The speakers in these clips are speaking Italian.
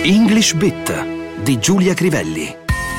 English Bit di Giulia Crivelli.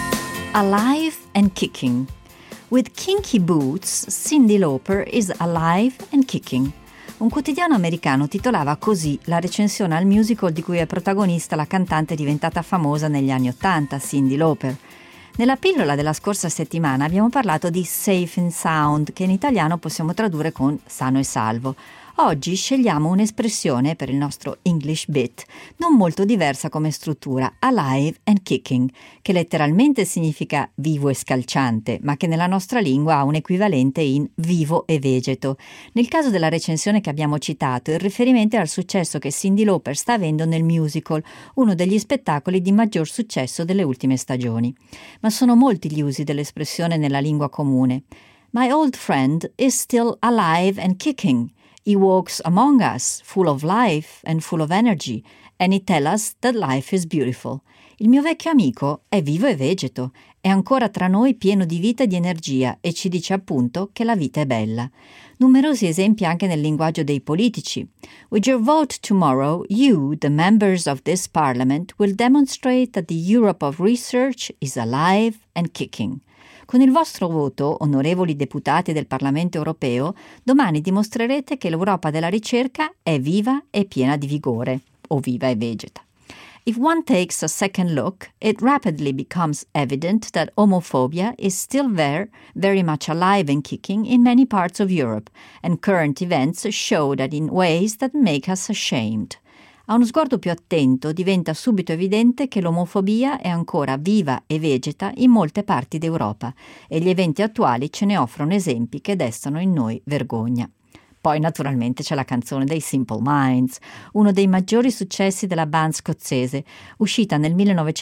Alive and Kicking. With kinky boots, Cyndi Lauper is alive and kicking. Un quotidiano americano titolava così la recensione al musical di cui è protagonista la cantante diventata famosa negli anni '80, Cyndi Lauper. Nella pillola della scorsa settimana abbiamo parlato di safe and sound, che in italiano possiamo tradurre con sano e salvo. Oggi scegliamo un'espressione per il nostro English Bit non molto diversa come struttura, alive and kicking, che letteralmente significa vivo e scalciante, ma che nella nostra lingua ha un equivalente in vivo e vegeto. Nel caso della recensione che abbiamo citato, il riferimento è al successo che Cyndi Lauper sta avendo nel musical, uno degli spettacoli di maggior successo delle ultime stagioni. Ma sono molti gli usi dell'espressione nella lingua comune. My old friend is still alive and kicking. He walks among us, full of life and full of energy, and he tells us that life is beautiful. Il mio vecchio amico è vivo e vegeto, è ancora tra noi pieno di vita e di energia e ci dice appunto che la vita è bella. Numerosi esempi anche nel linguaggio dei politici. With your vote tomorrow, you, the members of this parliament, will demonstrate that the Europe of research is alive and kicking. Con il vostro voto, onorevoli deputati del Parlamento europeo, domani dimostrerete che l'Europa della ricerca è viva e piena di vigore, o viva e vegeta. If one takes a second look, it rapidly becomes evident that homophobia is still there, very much alive and kicking in many parts of Europe, and current events show that in ways that make us ashamed. A uno sguardo più attento diventa subito evidente che l'omofobia è ancora viva e vegeta in molte parti d'Europa e gli eventi attuali ce ne offrono esempi che destano in noi vergogna. Poi naturalmente c'è la canzone dei Simple Minds, uno dei maggiori successi della band scozzese, uscita nel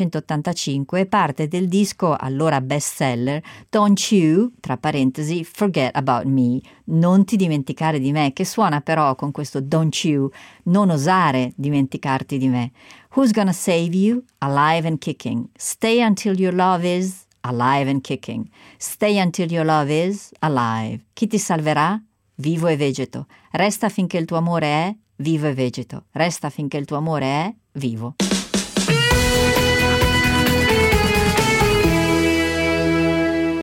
1985 e parte del disco allora bestseller Don't You, tra parentesi, Forget About Me, non ti dimenticare di me, che suona però con questo Don't You, non osare dimenticarti di me. Who's gonna save you? Alive and kicking. Stay until your love is alive and kicking. Stay until your love is alive. Chi ti salverà? Vivo e vegeto. Resta finché il tuo amore è vivo e vegeto. Resta finché il tuo amore è vivo.